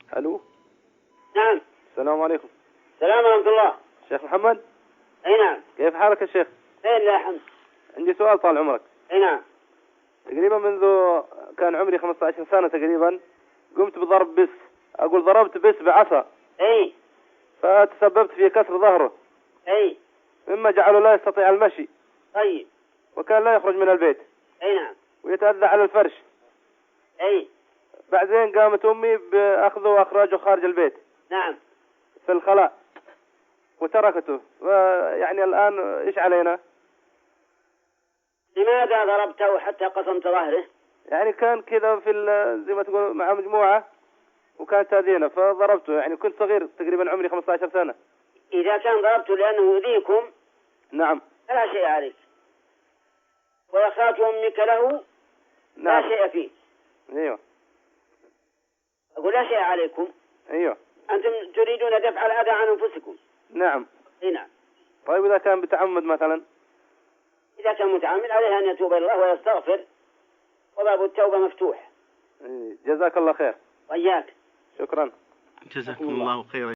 الو. نعم. السلام عليكم. السلام ورحمة الله. شيخ محمد. اي نعم. كيف حالك يا شيخ؟ اي لا الحمد. عندي سؤال طال عمرك. اي نعم. تقريبا منذ كان عمري 15 سنة تقريبا قمت بضرب بس، اقول ضربت بس بعصا. اي. فتسببت في كسر ظهره. اي. مما جعله لا يستطيع المشي. طيب. وكان لا يخرج من البيت. اي نعم. ويتأذى على الفرش. اي. بعدين قامت امي باخذه واخراجه خارج البيت. نعم. في الخلاء. وتركته. يعني الان ايش علينا؟ لماذا ضربته حتى قسمت ظهره؟ يعني كان كذا في زي ما تقول مع مجموعة وكانت تأذينا فضربته، يعني كنت صغير تقريبا عمري 15 سنة. إذا كان ضربته لأنه يؤذيكم نعم. فلا شيء عليك. وإخراج أمك له نعم. لا شيء فيه. ايوه. أقول لا شيء عليكم. ايوه. أنتم تريدون دفع الأذى عن أنفسكم. نعم. اي نعم. طيب إذا كان بتعمد مثلا؟ إذا كان متعمد عليه أن يتوب إلى الله ويستغفر، وباب التوبة مفتوح. جزاك الله خير. وإياك. شكرا. جزاكم الله خيرا.